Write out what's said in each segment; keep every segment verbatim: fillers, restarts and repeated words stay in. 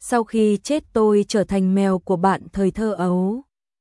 sau khi chết tôi trở thành mèo của bạn thời thơ ấu.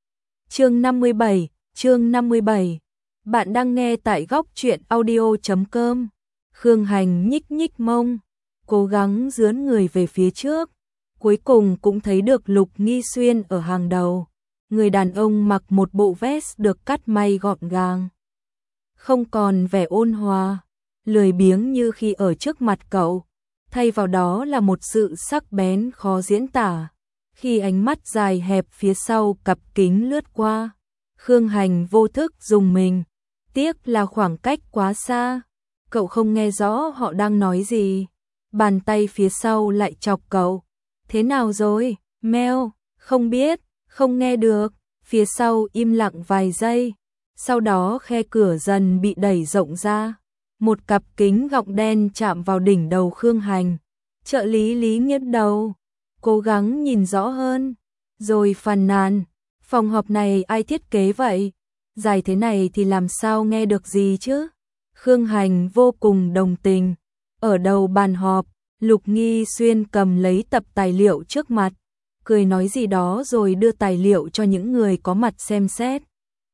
Chương năm mươi bảy, chương năm mươi bảy. Bạn đang nghe tại góc truyện audio chấm com. Khương Hành nhích nhích mông, cố gắng dướn người về phía trước, cuối cùng cũng thấy được Lục Nghi Xuyên ở hàng đầu. Người đàn ông mặc một bộ vest được cắt may gọn gàng, không còn vẻ ôn hòa, lười biếng như khi ở trước mặt cậu, thay vào đó là một sự sắc bén khó diễn tả. Khi ánh mắt dài hẹp phía sau cặp kính lướt qua, Khương Hành vô thức rùng mình, tiếc là khoảng cách quá xa, cậu không nghe rõ họ đang nói gì. Bàn tay phía sau lại chọc cậu. Thế nào rồi, Mèo? Không biết, không nghe được. Phía sau im lặng vài giây, sau đó khe cửa dần bị đẩy rộng ra. Một cặp kính gọng đen chạm vào đỉnh đầu Khương Hành. Trợ lý Lý nghiêng đầu, cố gắng nhìn rõ hơn, rồi phàn nàn, phòng họp này ai thiết kế vậy? Dài thế này thì làm sao nghe được gì chứ? Khương Hành vô cùng đồng tình. Ở đầu bàn họp, Lục Nghi Xuyên cầm lấy tập tài liệu trước mặt, cười nói gì đó rồi đưa tài liệu cho những người có mặt xem xét.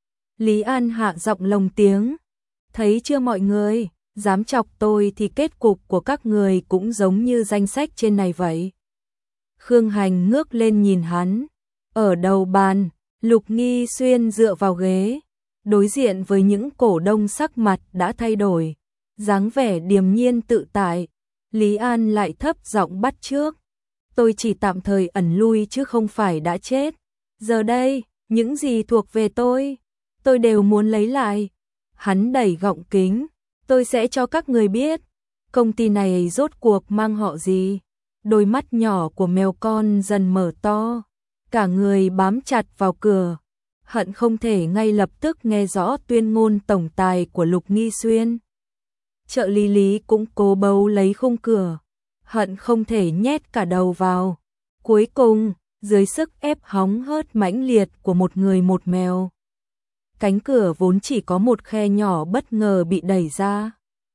Lý An hạ giọng lồng tiếng, thấy chưa mọi người, dám chọc tôi thì kết cục của các người cũng giống như danh sách trên này vậy. Khương Hành ngước lên nhìn hắn. Ở đầu bàn, Lục Nghi Xuyên dựa vào ghế, đối diện với những cổ đông sắc mặt đã thay đổi, dáng vẻ điềm nhiên tự tại. Lý An lại thấp giọng bắt chước, tôi chỉ tạm thời ẩn lui chứ không phải đã chết. Giờ đây, những gì thuộc về tôi, tôi đều muốn lấy lại. Hắn đẩy gọng kính, tôi sẽ cho các người biết, công ty này rốt cuộc mang họ gì. Đôi mắt nhỏ của mèo con dần mở to, cả người bám chặt vào cửa, hận không thể ngay lập tức nghe rõ tuyên ngôn tổng tài của Lục Nghi Xuyên. Trợ lý Lý cũng cố bấu lấy khung cửa, hận không thể nhét cả đầu vào. Cuối cùng, dưới sức ép hóng hớt mãnh liệt của một người một mèo, cánh cửa vốn chỉ có một khe nhỏ bất ngờ bị đẩy ra.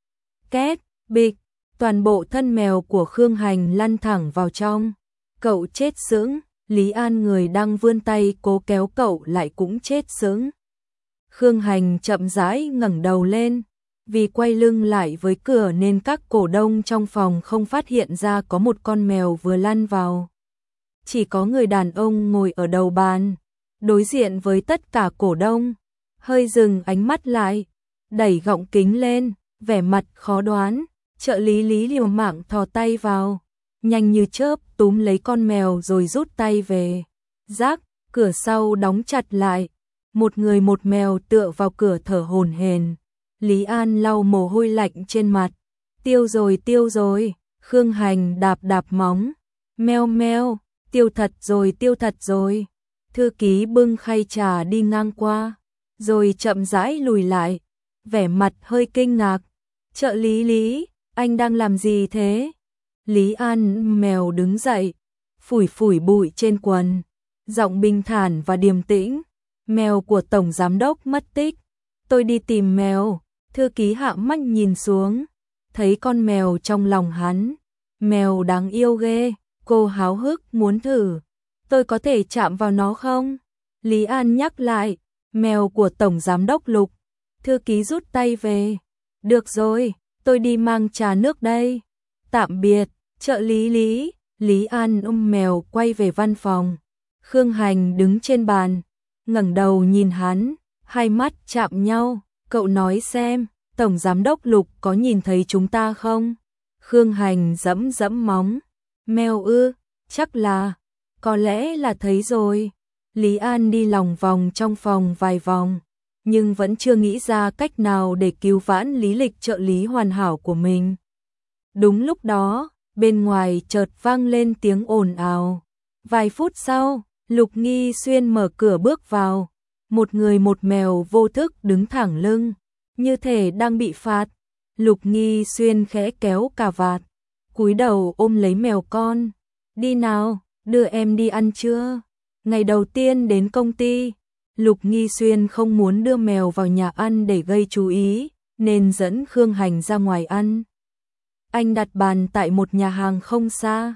Két, bịch, toàn bộ thân mèo của Khương Hành lăn thẳng vào trong. Cậu chết sững, Lý An người đang vươn tay cố kéo cậu lại cũng chết sững. Khương Hành chậm rãi ngẩng đầu lên, vì quay lưng lại với cửa nên các cổ đông trong phòng không phát hiện ra có một con mèo vừa lăn vào. Chỉ có người đàn ông ngồi ở đầu bàn, đối diện với tất cả cổ đông, hơi dừng ánh mắt lại, đẩy gọng kính lên, vẻ mặt khó đoán. Trợ lý Lý liều mạng thò tay vào, nhanh như chớp túm lấy con mèo rồi rút tay về. Rác, cửa sau đóng chặt lại, một người một mèo tựa vào cửa thở hổn hển. Lý An lau mồ hôi lạnh trên mặt. Tiêu rồi, tiêu rồi. Khương Hành đạp đạp móng. Meo meo, tiêu thật rồi, tiêu thật rồi. Thư ký bưng khay trà đi ngang qua, rồi chậm rãi lùi lại, vẻ mặt hơi kinh ngạc. Trợ lý Lý, anh đang làm gì thế? Lý An mèo đứng dậy, phủi phủi bụi trên quần, giọng bình thản và điềm tĩnh. Mèo của tổng giám đốc mất tích, tôi đi tìm mèo. Thư ký hạ mắt nhìn xuống, thấy con mèo trong lòng hắn. Mèo đáng yêu ghê, cô háo hức muốn thử. Tôi có thể chạm vào nó không? Lý An nhắc lại, mèo của tổng giám đốc Lục. Thư ký rút tay về. Được rồi, tôi đi mang trà nước đây. Tạm biệt, trợ lý Lý. Lý An ôm mèo quay về văn phòng. Khương Hành đứng trên bàn, ngẩng đầu nhìn hắn, hai mắt chạm nhau. Cậu nói xem, tổng giám đốc Lục có nhìn thấy chúng ta không? Khương Hành dẫm dẫm móng. Mèo ư, chắc là, có lẽ là thấy rồi. Lý An đi lòng vòng trong phòng vài vòng, nhưng vẫn chưa nghĩ ra cách nào để cứu vãn lý lịch trợ lý hoàn hảo của mình. Đúng lúc đó, bên ngoài chợt vang lên tiếng ồn ào. Vài phút sau, Lục Nghi Xuyên mở cửa bước vào. Một người một mèo vô thức đứng thẳng lưng, như thể đang bị phạt. Lục Nghi Xuyên khẽ kéo cà vạt, cúi đầu ôm lấy mèo con. Đi nào, đưa em đi ăn trưa. Ngày đầu tiên đến công ty, Lục Nghi Xuyên không muốn đưa mèo vào nhà ăn để gây chú ý, nên dẫn Khương Hành ra ngoài ăn. Anh đặt bàn tại một nhà hàng không xa.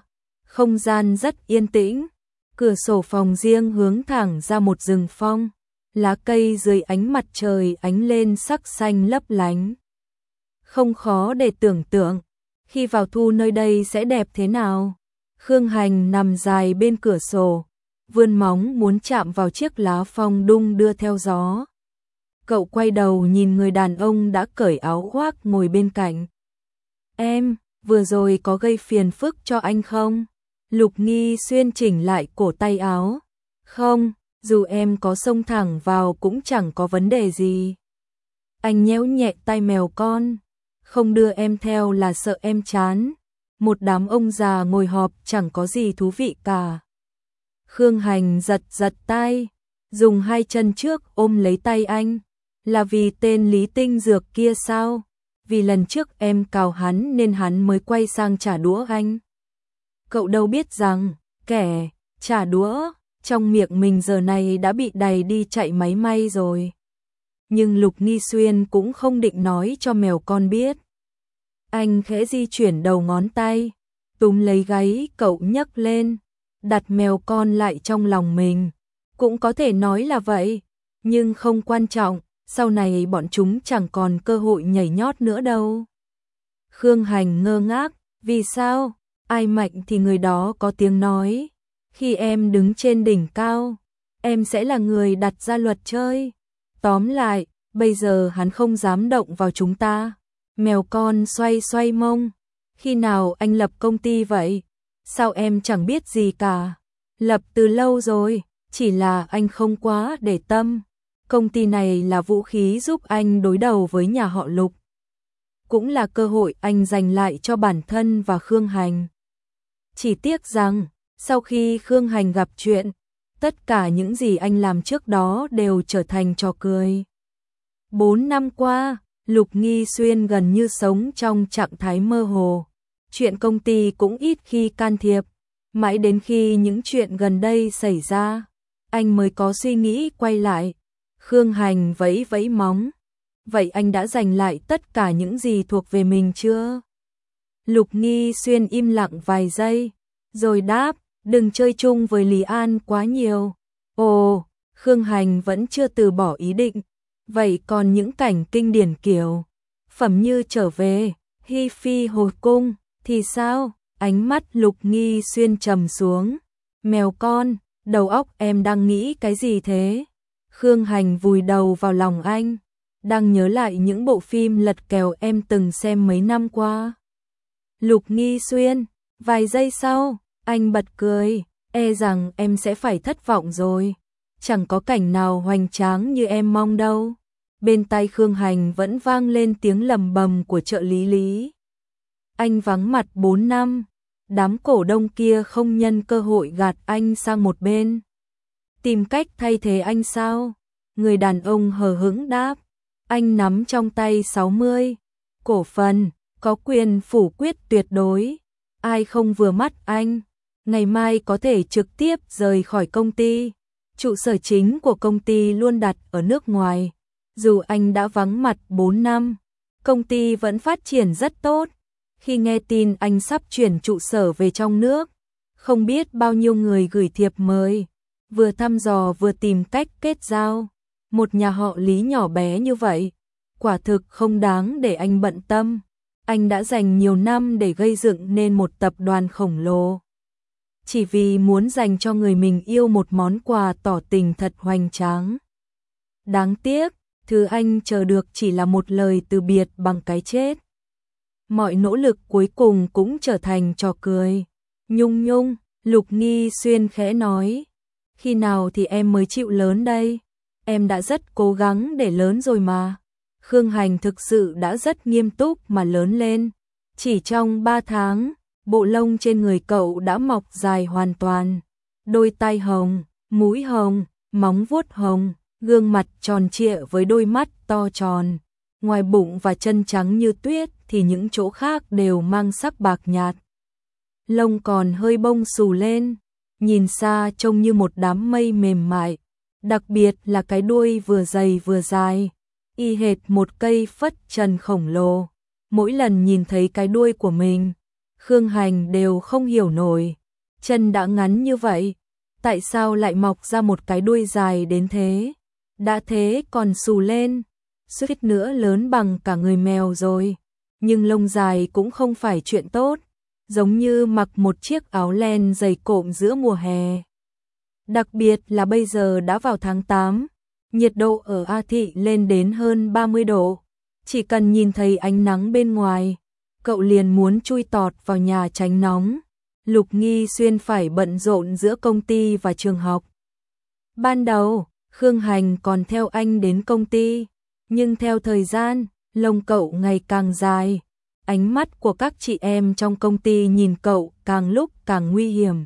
Không gian rất yên tĩnh, cửa sổ phòng riêng hướng thẳng ra một rừng phong, lá cây dưới ánh mặt trời ánh lên sắc xanh lấp lánh. Không khó để tưởng tượng, khi vào thu nơi đây sẽ đẹp thế nào. Khương Hành nằm dài bên cửa sổ, vươn móng muốn chạm vào chiếc lá phong đung đưa theo gió. Cậu quay đầu nhìn người đàn ông đã cởi áo khoác ngồi bên cạnh. Em, vừa rồi có gây phiền phức cho anh không? Lục Nghi Xuyên chỉnh lại cổ tay áo. Không, dù em có xông thẳng vào cũng chẳng có vấn đề gì. Anh nhéo nhẹ tai mèo con. Không đưa em theo là sợ em chán. Một đám ông già ngồi họp chẳng có gì thú vị cả. Khương Hành giật giật tay, dùng hai chân trước ôm lấy tay anh. Là vì tên Lý Tinh Dược kia sao? Vì lần trước em cào hắn nên hắn mới quay sang trả đũa anh. Cậu đâu biết rằng, kẻ trả đũa trong miệng mình giờ này đã bị đày đi chạy máy may rồi. Nhưng Lục Nghi Xuyên cũng không định nói cho mèo con biết. Anh khẽ di chuyển đầu ngón tay, túm lấy gáy cậu nhấc lên, đặt mèo con lại trong lòng mình. Cũng có thể nói là vậy, nhưng không quan trọng, sau này bọn chúng chẳng còn cơ hội nhảy nhót nữa đâu. Khương Hành ngơ ngác, vì sao? Ai mạnh thì người đó có tiếng nói. Khi em đứng trên đỉnh cao, em sẽ là người đặt ra luật chơi. Tóm lại, bây giờ hắn không dám động vào chúng ta. Mèo con xoay xoay mông. Khi nào anh lập công ty vậy? Sao em chẳng biết gì cả? Lập từ lâu rồi, chỉ là anh không quá để tâm. Công ty này là vũ khí giúp anh đối đầu với nhà họ Lục. Cũng là cơ hội anh giành lại cho bản thân và Khương Hành. Chỉ tiếc rằng, sau khi Khương Hành gặp chuyện, tất cả những gì anh làm trước đó đều trở thành trò cười. Bốn năm qua, Lục Nghi Xuyên gần như sống trong trạng thái mơ hồ. Chuyện công ty cũng ít khi can thiệp. Mãi đến khi những chuyện gần đây xảy ra, anh mới có suy nghĩ quay lại. Khương Hành vẫy vẫy móng. Vậy anh đã giành lại tất cả những gì thuộc về mình chưa? Lục Nghi Xuyên im lặng vài giây, rồi đáp, đừng chơi chung với Lý An quá nhiều. Ồ, Khương Hành vẫn chưa từ bỏ ý định. Vậy còn những cảnh kinh điển kiểu Phẩm Như Trở Về, Hi Phi Hồi Cung thì sao? Ánh mắt Lục Nghi Xuyên trầm xuống. Mèo con, đầu óc em đang nghĩ cái gì thế? Khương Hành vùi đầu vào lòng anh, đang nhớ lại những bộ phim lật kèo em từng xem mấy năm qua. Lục Nghi Xuyên, vài giây sau, anh bật cười, e rằng em sẽ phải thất vọng rồi. Chẳng có cảnh nào hoành tráng như em mong đâu. Bên tai Khương Hành vẫn vang lên tiếng lầm bầm của trợ lý Lý. Anh vắng mặt bốn năm, đám cổ đông kia không nhân cơ hội gạt anh sang một bên. Tìm cách thay thế anh sao? Người đàn ông hờ hững đáp. Anh nắm trong tay sáu mươi cổ phần, có quyền phủ quyết tuyệt đối. Ai không vừa mắt anh, ngày mai có thể trực tiếp rời khỏi công ty. Trụ sở chính của công ty luôn đặt ở nước ngoài. Dù anh đã vắng mặt bốn năm, công ty vẫn phát triển rất tốt. Khi nghe tin anh sắp chuyển trụ sở về trong nước, không biết bao nhiêu người gửi thiệp mời, vừa thăm dò vừa tìm cách kết giao. Một nhà họ Lý nhỏ bé như vậy, quả thực không đáng để anh bận tâm. Anh đã dành nhiều năm để gây dựng nên một tập đoàn khổng lồ, chỉ vì muốn dành cho người mình yêu một món quà tỏ tình thật hoành tráng. Đáng tiếc, thứ anh chờ được chỉ là một lời từ biệt bằng cái chết. Mọi nỗ lực cuối cùng cũng trở thành trò cười. Nhung nhung, Lục Nghi Xuyên khẽ nói. Khi nào thì em mới chịu lớn đây? Em đã rất cố gắng để lớn rồi mà. Khương Hành thực sự đã rất nghiêm túc mà lớn lên. Chỉ trong ba tháng, bộ lông trên người cậu đã mọc dài hoàn toàn. Đôi tai hồng, mũi hồng, móng vuốt hồng, gương mặt tròn trịa với đôi mắt to tròn. Ngoài bụng và chân trắng như tuyết thì những chỗ khác đều mang sắc bạc nhạt. Lông còn hơi bông xù lên, nhìn xa trông như một đám mây mềm mại. Đặc biệt là cái đuôi vừa dày vừa dài, y hệt một cây phất trần khổng lồ. Mỗi lần nhìn thấy cái đuôi của mình, Khương Hành đều không hiểu nổi. Chân đã ngắn như vậy, tại sao lại mọc ra một cái đuôi dài đến thế? Đã thế còn xù lên, suýt nữa lớn bằng cả người mèo rồi. Nhưng lông dài cũng không phải chuyện tốt, giống như mặc một chiếc áo len dày cộm giữa mùa hè. Đặc biệt là bây giờ đã vào tháng tám, nhiệt độ ở A Thị lên đến hơn ba mươi độ. Chỉ cần nhìn thấy ánh nắng bên ngoài, cậu liền muốn chui tọt vào nhà tránh nóng. Lục Nghi Xuyên phải bận rộn giữa công ty và trường học. Ban đầu, Khương Hành còn theo anh đến công ty, nhưng theo thời gian, lông cậu ngày càng dài. Ánh mắt của các chị em trong công ty nhìn cậu càng lúc càng nguy hiểm.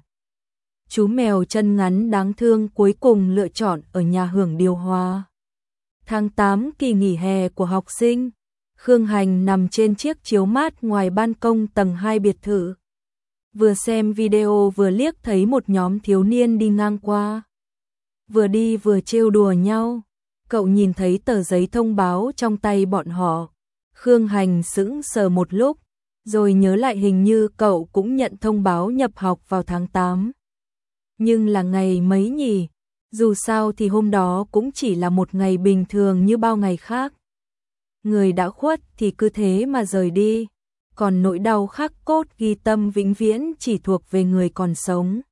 Chú mèo chân ngắn đáng thương cuối cùng lựa chọn ở nhà hưởng điều hòa. Tháng tám kỳ nghỉ hè của học sinh, Khương Hành nằm trên chiếc chiếu mát ngoài ban công tầng hai biệt thự. Vừa xem video vừa liếc thấy một nhóm thiếu niên đi ngang qua. Vừa đi vừa trêu đùa nhau. Cậu nhìn thấy tờ giấy thông báo trong tay bọn họ. Khương Hành sững sờ một lúc, rồi nhớ lại hình như cậu cũng nhận thông báo nhập học vào tháng tám. Nhưng là ngày mấy nhỉ? Dù sao thì hôm đó cũng chỉ là một ngày bình thường như bao ngày khác. Người đã khuất thì cứ thế mà rời đi, còn nỗi đau khắc cốt ghi tâm vĩnh viễn chỉ thuộc về người còn sống.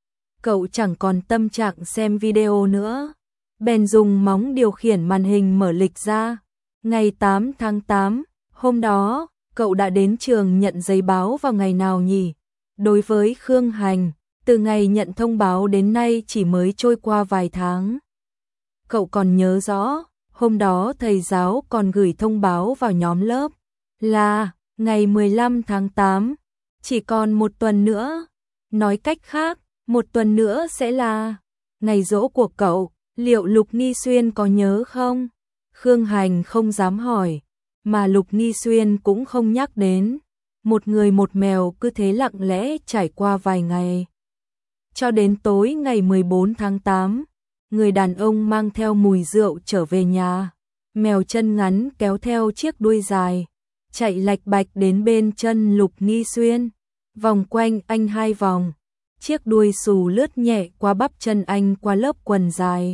Cậu chẳng còn tâm trạng xem video nữa, bèn dùng móng điều khiển màn hình mở lịch ra. Ngày tám tháng tám, hôm đó, cậu đã đến trường nhận giấy báo vào ngày nào nhỉ? Đối với Khương Hành, từ ngày nhận thông báo đến nay chỉ mới trôi qua vài tháng. Cậu còn nhớ rõ, hôm đó thầy giáo còn gửi thông báo vào nhóm lớp là ngày mười lăm tháng tám, chỉ còn một tuần nữa. Nói cách khác, một tuần nữa sẽ là ngày giỗ của cậu. Liệu Lục Nghi Xuyên có nhớ không? Khương Hành không dám hỏi, mà Lục Nghi Xuyên cũng không nhắc đến. Một người một mèo cứ thế lặng lẽ trải qua vài ngày. Cho đến tối ngày mười bốn tháng tám, người đàn ông mang theo mùi rượu trở về nhà. Mèo chân ngắn kéo theo chiếc đuôi dài, chạy lạch bạch đến bên chân Lục Nghi Xuyên, vòng quanh anh hai vòng. Chiếc đuôi xù lướt nhẹ qua bắp chân anh qua lớp quần dài.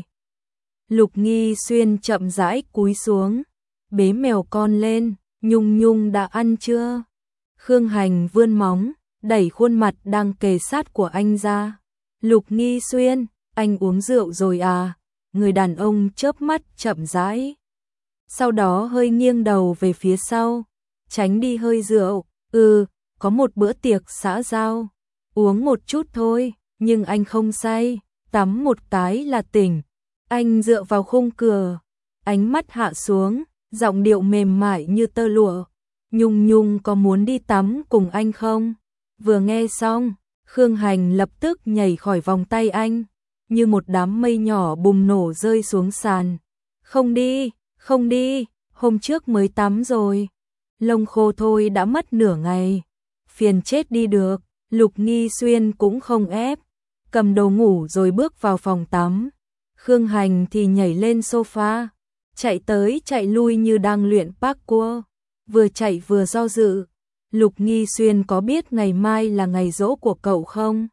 Lục Nghi Xuyên chậm rãi cúi xuống, bế mèo con lên. Nhung Nhung đã ăn chưa? Khương Hành vươn móng, đẩy khuôn mặt đang kề sát của anh ra. Lục Nghi Xuyên, anh uống rượu rồi à? Người đàn ông chớp mắt chậm rãi, sau đó hơi nghiêng đầu về phía sau, tránh đi hơi rượu. Ừ, có một bữa tiệc xã giao, uống một chút thôi, nhưng anh không say, tắm một cái là tỉnh. Anh dựa vào khung cửa, ánh mắt hạ xuống, giọng điệu mềm mại như tơ lụa. Nhung Nhung có muốn đi tắm cùng anh không? Vừa nghe xong, Khương Hành lập tức nhảy khỏi vòng tay anh, như một đám mây nhỏ bùng nổ rơi xuống sàn. Không đi, không đi, hôm trước mới tắm rồi. Lông khô thôi đã mất nửa ngày. Phiền chết đi được. Lục Nghi Xuyên cũng không ép, cầm đồ ngủ rồi bước vào phòng tắm. Khương Hành thì nhảy lên sofa, chạy tới chạy lui như đang luyện parkour, vừa chạy vừa do dự. Lục Nghi Xuyên có biết ngày mai là ngày giỗ của cậu không?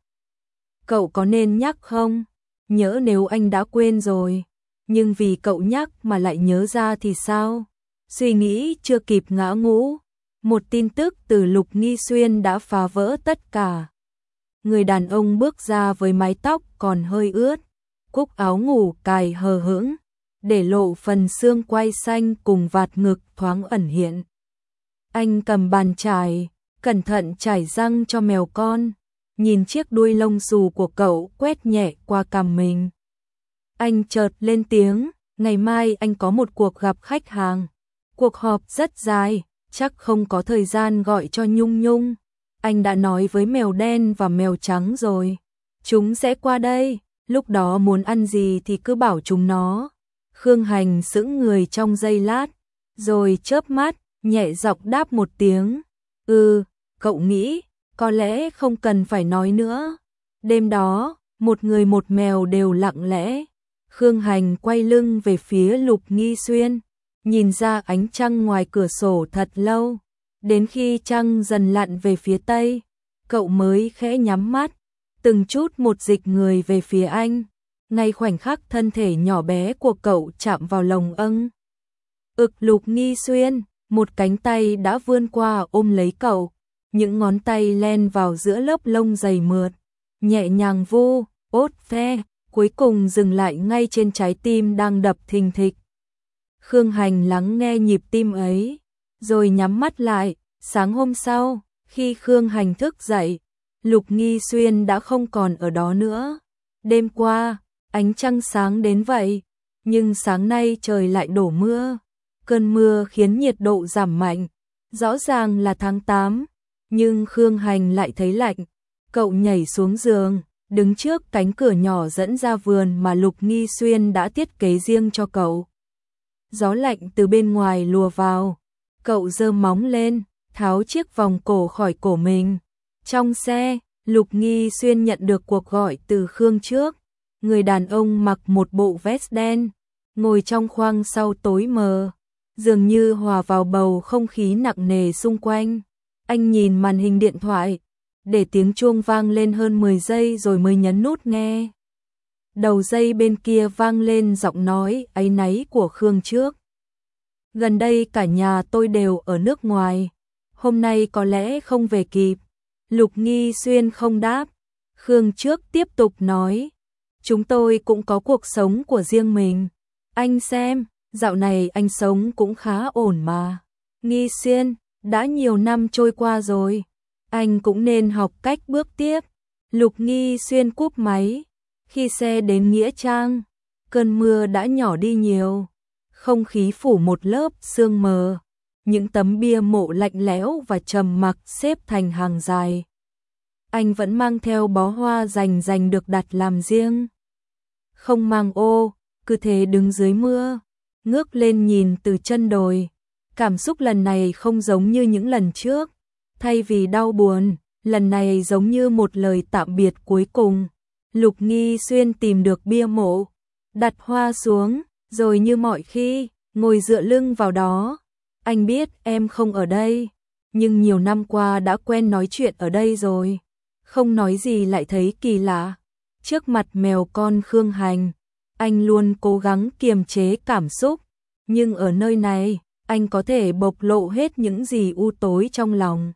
Cậu có nên nhắc không? Nhỡ nếu anh đã quên rồi, nhưng vì cậu nhắc mà lại nhớ ra thì sao? Suy nghĩ chưa kịp ngã ngũ, một tin tức từ Lục Nghi Xuyên đã phá vỡ tất cả. Người đàn ông bước ra với mái tóc còn hơi ướt, cúc áo ngủ cài hờ hững, để lộ phần xương quai xanh cùng vạt ngực thoáng ẩn hiện. Anh cầm bàn chải, cẩn thận chải răng cho mèo con, nhìn chiếc đuôi lông xù của cậu quét nhẹ qua cằm mình. Anh chợt lên tiếng, ngày mai anh có một cuộc gặp khách hàng. Cuộc họp rất dài, chắc không có thời gian gọi cho Nhung Nhung. Anh đã nói với mèo đen và mèo trắng rồi. Chúng sẽ qua đây, lúc đó muốn ăn gì thì cứ bảo chúng nó. Khương Hành sững người trong giây lát, rồi chớp mắt, nhẹ giọng đáp một tiếng. Ừ, cậu nghĩ, có lẽ không cần phải nói nữa. Đêm đó, một người một mèo đều lặng lẽ. Khương Hành quay lưng về phía Lục Nghi Xuyên, nhìn ra ánh trăng ngoài cửa sổ thật lâu. Đến khi trăng dần lặn về phía tây, cậu mới khẽ nhắm mắt, từng chút một dịch người về phía anh. Ngay khoảnh khắc thân thể nhỏ bé của cậu chạm vào lồng âng ực Lục Nghi Xuyên, một cánh tay đã vươn qua ôm lấy cậu, những ngón tay len vào giữa lớp lông dày mượt, nhẹ nhàng vu, ốt ve, cuối cùng dừng lại ngay trên trái tim đang đập thình thịch. Khương Hành lắng nghe nhịp tim ấy, rồi nhắm mắt lại. Sáng hôm sau, khi Khương Hành thức dậy, Lục Nghi Xuyên đã không còn ở đó nữa. Đêm qua, ánh trăng sáng đến vậy, nhưng sáng nay trời lại đổ mưa. Cơn mưa khiến nhiệt độ giảm mạnh, rõ ràng là tháng tám, nhưng Khương Hành lại thấy lạnh. Cậu nhảy xuống giường, đứng trước cánh cửa nhỏ dẫn ra vườn mà Lục Nghi Xuyên đã thiết kế riêng cho cậu. Gió lạnh từ bên ngoài lùa vào, cậu giơ móng lên, tháo chiếc vòng cổ khỏi cổ mình. Trong xe, Lục Nghi Xuyên nhận được cuộc gọi từ Khương trước. Người đàn ông mặc một bộ vest đen, ngồi trong khoang sau tối mờ, dường như hòa vào bầu không khí nặng nề xung quanh. Anh nhìn màn hình điện thoại, để tiếng chuông vang lên hơn mười giây rồi mới nhấn nút nghe. Đầu dây bên kia vang lên giọng nói áy náy của Khương trước. Gần đây cả nhà tôi đều ở nước ngoài, hôm nay có lẽ không về kịp. Lục Nghi Xuyên không đáp. Khương trước tiếp tục nói, chúng tôi cũng có cuộc sống của riêng mình. Anh xem, dạo này anh sống cũng khá ổn mà. Nghi Xuyên, đã nhiều năm trôi qua rồi, anh cũng nên học cách bước tiếp. Lục Nghi Xuyên cúp máy. Khi xe đến Nghĩa Trang, cơn mưa đã nhỏ đi nhiều, không khí phủ một lớp sương mờ. Những tấm bia mộ lạnh lẽo và trầm mặc xếp thành hàng dài. Anh vẫn mang theo bó hoa dành dành được đặt làm riêng. Không mang ô, cứ thế đứng dưới mưa, ngước lên nhìn từ chân đồi. Cảm xúc lần này không giống như những lần trước. Thay vì đau buồn, lần này giống như một lời tạm biệt cuối cùng. Lục Nghi Xuyên tìm được bia mộ, đặt hoa xuống, rồi như mọi khi, ngồi dựa lưng vào đó. Anh biết em không ở đây, nhưng nhiều năm qua đã quen nói chuyện ở đây rồi. Không nói gì lại thấy kỳ lạ. Trước mặt mèo con Khương Hành, anh luôn cố gắng kiềm chế cảm xúc, nhưng ở nơi này, anh có thể bộc lộ hết những gì u tối trong lòng.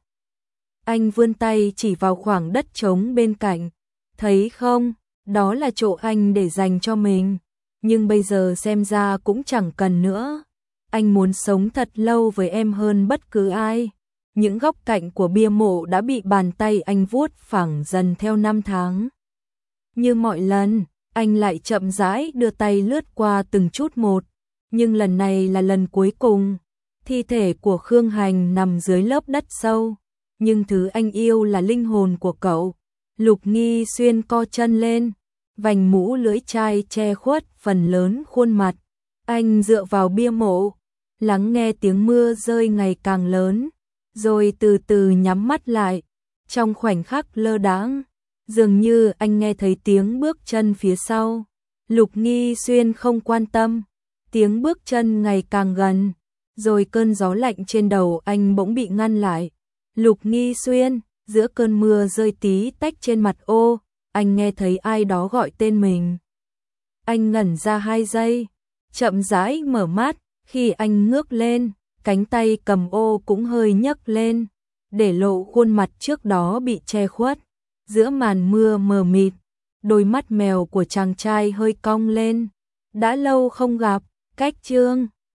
Anh vươn tay chỉ vào khoảng đất trống bên cạnh. Thấy không, đó là chỗ anh để dành cho mình, nhưng bây giờ xem ra cũng chẳng cần nữa. Anh muốn sống thật lâu với em hơn bất cứ ai. Những góc cạnh của bia mộ đã bị bàn tay anh vuốt phẳng dần theo năm tháng. Như mọi lần, anh lại chậm rãi đưa tay lướt qua từng chút một, nhưng lần này là lần cuối cùng. Thi thể của Khương Hành nằm dưới lớp đất sâu, nhưng thứ anh yêu là linh hồn của cậu. Lục Nghi Xuyên co chân lên, vành mũ lưỡi chai che khuất phần lớn khuôn mặt. Anh dựa vào bia mộ, lắng nghe tiếng mưa rơi ngày càng lớn, rồi từ từ nhắm mắt lại. Trong khoảnh khắc lơ đãng, dường như anh nghe thấy tiếng bước chân phía sau. Lục Nghi Xuyên không quan tâm, tiếng bước chân ngày càng gần, rồi cơn gió lạnh trên đầu anh bỗng bị ngăn lại. Lục Nghi Xuyên, giữa cơn mưa rơi tí tách trên mặt ô, anh nghe thấy ai đó gọi tên mình. Anh ngẩn ra hai giây, chậm rãi mở mắt. Khi anh ngước lên, cánh tay cầm ô cũng hơi nhấc lên, để lộ khuôn mặt trước đó bị che khuất. Giữa màn mưa mờ mịt, đôi mắt mèo của chàng trai hơi cong lên. Đã lâu không gặp, cách chương